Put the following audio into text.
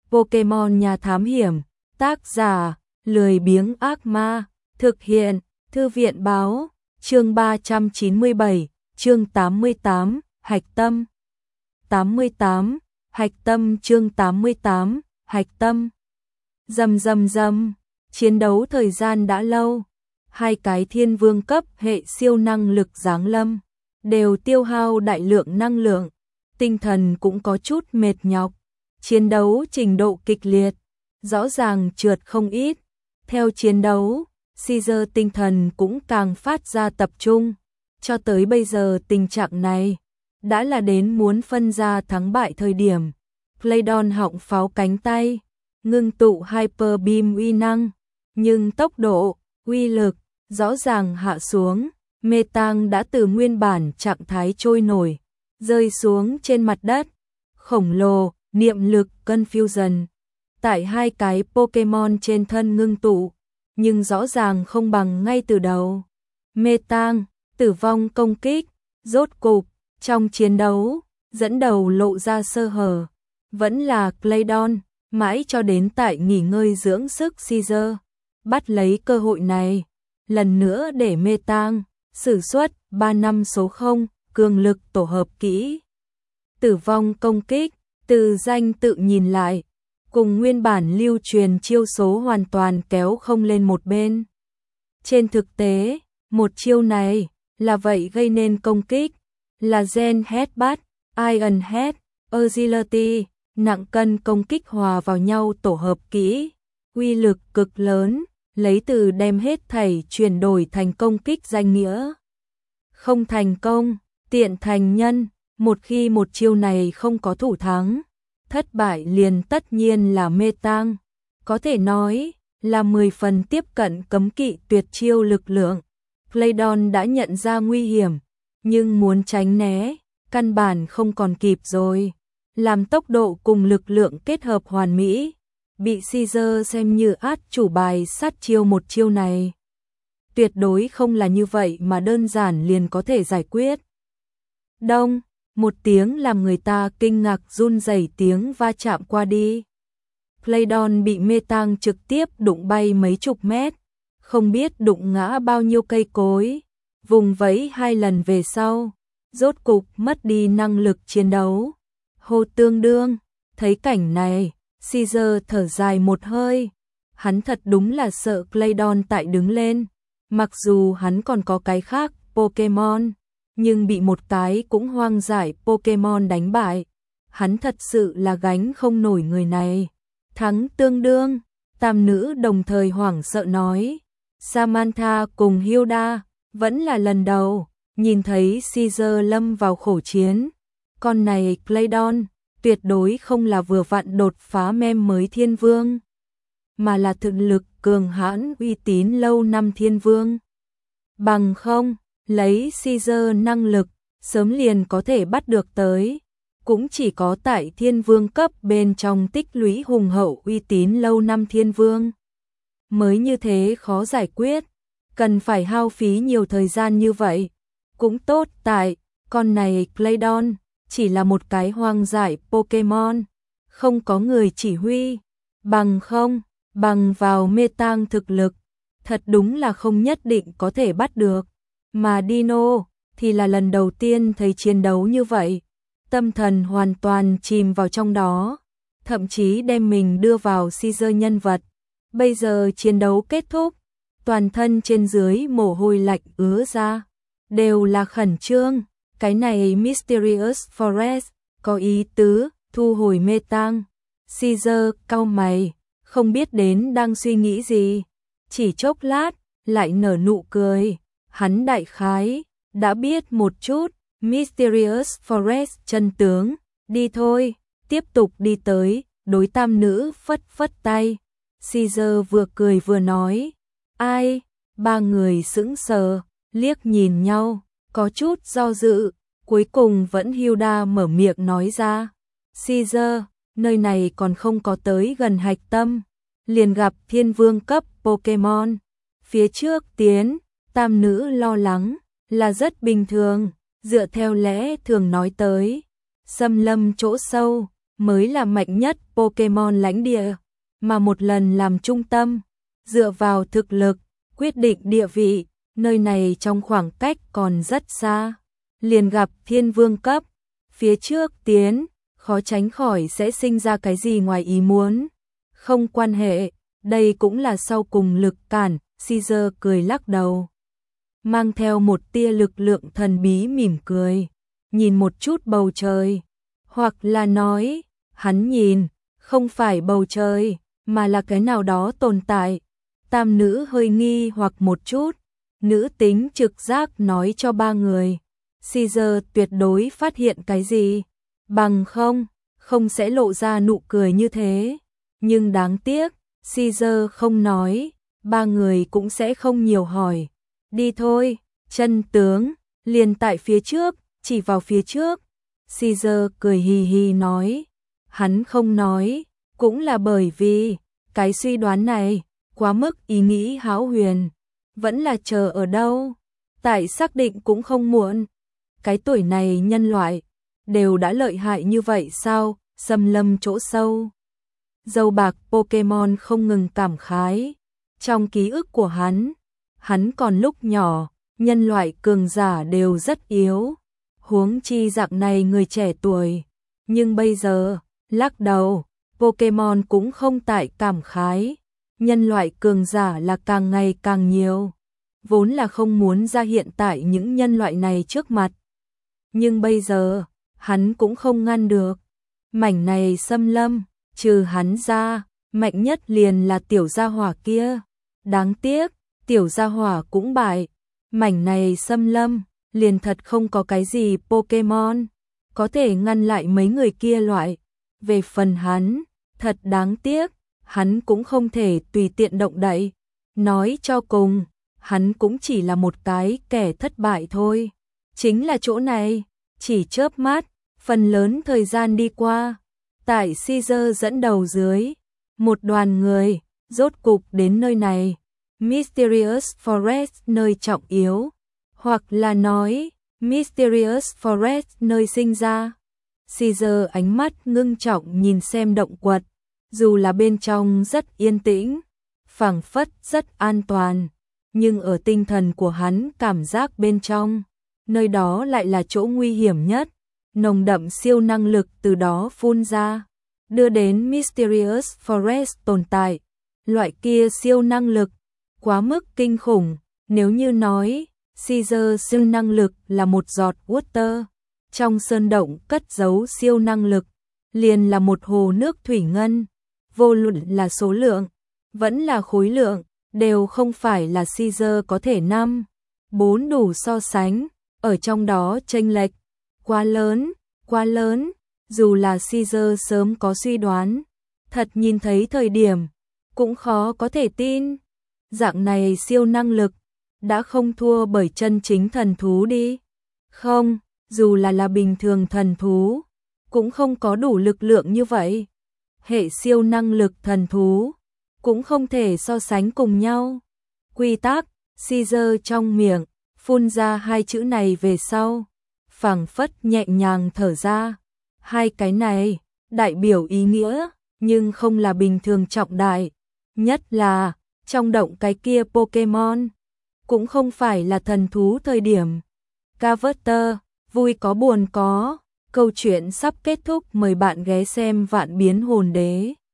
Pokemon Nhà Thám Hiểm, tác giả, lười biếng ác ma, thực hiện, Thư viện báo, chương 397, chương 88, Hạch Tâm. 88, Hạch Tâm chương 88, Hạch Tâm. Rầm, chiến đấu thời gian đã lâu, hai cái thiên vương cấp hệ siêu năng lực giáng lâm, đều tiêu hao đại lượng năng lượng, tinh thần cũng có chút mệt nhọc. Chiến đấu trình độ kịch liệt, rõ ràng trượt không ít. Theo chiến đấu, Caesar tinh thần cũng càng phát ra tập trung. Cho tới bây giờ tình trạng này đã là đến muốn phân ra thắng bại thời điểm. Playdon họng pháo cánh tay, ngưng tụ Hyper Beam uy năng, nhưng tốc độ, uy lực rõ ràng hạ xuống. Metang đã từ nguyên bản trạng thái trôi nổi, rơi xuống trên mặt đất. Khổng lồ, niệm lực Confusion tại hai cái Pokemon trên thân ngưng tụ, nhưng rõ ràng không bằng ngay từ đầu. Metang, tử vong công kích, rốt cục, trong chiến đấu, dẫn đầu lộ ra sơ hở. Vẫn là Playdon, mãi cho đến tại nghỉ ngơi dưỡng sức Caesar, bắt lấy cơ hội này, lần nữa để Metang sử xuất 3 năm số 0, cường lực tổ hợp kỹ. Tử vong công kích, từ danh tự nhìn lại, cùng nguyên bản lưu truyền chiêu số hoàn toàn kéo không lên một bên. Trên thực tế, một chiêu này là vậy gây nên công kích, là Gen Headbutt, Iron Head, Agility, nặng cân công kích hòa vào nhau tổ hợp kỹ, uy lực cực lớn, lấy từ đem hết thảy chuyển đổi thành công kích danh nghĩa. Không thành công, tiện thành nhân, một khi một chiêu này không có thủ thắng, thất bại liền tất nhiên là Metang, có thể nói là 10 phần tiếp cận cấm kỵ tuyệt chiêu lực lượng. Playdon đã nhận ra nguy hiểm, nhưng muốn tránh né, căn bản không còn kịp rồi. Làm tốc độ cùng lực lượng kết hợp hoàn mỹ, bị Caesar xem như át chủ bài sát chiêu một chiêu này. Tuyệt đối không là như vậy mà đơn giản liền có thể giải quyết. Đông, một tiếng làm người ta kinh ngạc run rẩy tiếng va chạm qua đi. Playdon bị Metang trực tiếp đụng bay mấy chục mét, không biết đụng ngã bao nhiêu cây cối, vùng vẫy 2 lần về sau, rốt cục mất đi năng lực chiến đấu. Hô tương đương, thấy cảnh này, Caesar thở dài một hơi, hắn thật đúng là sợ Playdon tại đứng lên, mặc dù hắn còn có cái khác Pokemon, nhưng bị một cái cũng hoang dại Pokemon đánh bại, hắn thật sự là gánh không nổi người này. Thắng tương đương, tam nữ đồng thời hoảng sợ nói. Samantha cùng Hilda vẫn là lần đầu nhìn thấy Caesar lâm vào khổ chiến. Con này Playdon tuyệt đối không là vừa vặn đột phá mem mới thiên vương, mà là thực lực cường hãn uy tín lâu năm thiên vương. Bằng không, lấy Caesar năng lực, sớm liền có thể bắt được tới. Cũng chỉ có tại thiên vương cấp bên trong tích lũy hùng hậu uy tín lâu năm thiên vương. Mới như thế khó giải quyết, cần phải hao phí nhiều thời gian như vậy. Cũng tốt tại, con này Playdon chỉ là một cái hoang dại Pokemon, không có người chỉ huy. Bằng không, bằng vào Metang thực lực, thật đúng là không nhất định có thể bắt được. Mà Dino thì là lần đầu tiên thấy chiến đấu như vậy, tâm thần hoàn toàn chìm vào trong đó, thậm chí đem mình đưa vào Caesar nhân vật. Bây giờ chiến đấu kết thúc, toàn thân trên dưới mồ hôi lạnh ứa ra, đều là khẩn trương. Cái này Mysterious Forest có ý tứ thu hồi Metang. Caesar cau mày, không biết đến đang suy nghĩ gì, chỉ chốc lát lại nở nụ cười. Hắn đại khái đã biết một chút Mysterious Forest chân tướng. Đi thôi, tiếp tục đi tới, đối tam nữ phất phất tay. Caesar vừa cười vừa nói. Ai? Ba người sững sờ, liếc nhìn nhau, có chút do dự, cuối cùng vẫn Hilda mở miệng nói ra. Caesar, nơi này còn không có tới gần hạch tâm, liền gặp thiên vương cấp Pokemon. Phía trước tiến, tam nữ lo lắng, là rất bình thường, dựa theo lẽ thường nói tới. Xâm lâm chỗ sâu, mới là mạnh nhất Pokemon lãnh địa, mà một lần làm trung tâm, dựa vào thực lực, quyết định địa vị, nơi này trong khoảng cách còn rất xa. Liền gặp thiên vương cấp, phía trước tiến, khó tránh khỏi sẽ sinh ra cái gì ngoài ý muốn. Không quan hệ, đây cũng là sau cùng lực cản, Caesar cười lắc đầu. Mang theo một tia lực lượng thần bí mỉm cười, nhìn một chút bầu trời, hoặc là nói, hắn nhìn, không phải bầu trời, mà là cái nào đó tồn tại. Tam nữ hơi nghi hoặc một chút, nữ tính trực giác nói cho ba người, Caesar tuyệt đối phát hiện cái gì, bằng không sẽ lộ ra nụ cười như thế. Nhưng đáng tiếc, Caesar không nói, ba người cũng sẽ không nhiều hỏi. Đi thôi, chân tướng, liền tại phía trước, chỉ vào phía trước. Caesar cười hì hì nói, hắn không nói, cũng là bởi vì, cái suy đoán này, quá mức ý nghĩ hão huyền, vẫn là chờ ở đâu, tại xác định cũng không muộn. Cái tuổi này nhân loại, đều đã lợi hại như vậy sao, xâm lâm chỗ sâu. Dâu bạc Pokemon không ngừng cảm khái, trong ký ức của hắn còn lúc nhỏ, nhân loại cường giả đều rất yếu, huống chi dạng này người trẻ tuổi, nhưng bây giờ, lắc đầu, Pokemon cũng không tại cảm khái, nhân loại cường giả là càng ngày càng nhiều, vốn là không muốn ra hiện tại những nhân loại này trước mặt. Nhưng bây giờ, hắn cũng không ngăn được, mảnh này xâm lâm, trừ hắn ra, mạnh nhất liền là tiểu gia hỏa kia, đáng tiếc, tiểu gia hỏa cũng bại, mảnh này xâm lâm, liền thật không có cái gì Pokemon, có thể ngăn lại mấy người kia loại. Về phần hắn, thật đáng tiếc, hắn cũng không thể tùy tiện động đậy. Nói cho cùng, hắn cũng chỉ là một cái kẻ thất bại thôi. Chính là chỗ này, chỉ chớp mắt, phần lớn thời gian đi qua. Tại Caesar dẫn đầu dưới, một đoàn người, rốt cục đến nơi này. Mysterious Forest nơi trọng yếu, hoặc là nói, Mysterious Forest nơi sinh ra. Caesar ánh mắt ngưng trọng nhìn xem động quật, dù là bên trong rất yên tĩnh, phảng phất rất an toàn, nhưng ở tinh thần của hắn cảm giác bên trong, nơi đó lại là chỗ nguy hiểm nhất, nồng đậm siêu năng lực từ đó phun ra, đưa đến Mysterious Forest tồn tại. Loại kia siêu năng lực, quá mức kinh khủng, nếu như nói, Caesar siêu năng lực là một giọt water, trong sơn động cất giấu siêu năng lực, liền là một hồ nước thủy ngân, vô luận là số lượng, vẫn là khối lượng, đều không phải là Caesar có thể 4 đủ so sánh, ở trong đó chênh lệch quá lớn, dù là Caesar sớm có suy đoán, thật nhìn thấy thời điểm, cũng khó có thể tin. Dạng này siêu năng lực, đã không thua bởi chân chính thần thú đi. Không, dù là bình thường thần thú, cũng không có đủ lực lượng như vậy. Hệ siêu năng lực thần thú, cũng không thể so sánh cùng nhau. Quy tắc, Caesar trong miệng, phun ra hai chữ này về sau, phảng phất nhẹ nhàng thở ra. Hai cái này, đại biểu ý nghĩa, nhưng không là bình thường trọng đại. Nhất là, trong động cái kia Pokemon, cũng không phải là thần thú thời điểm. Carver, vui có buồn có, câu chuyện sắp kết thúc, mời bạn ghé xem Vạn Biến Hồn Đế.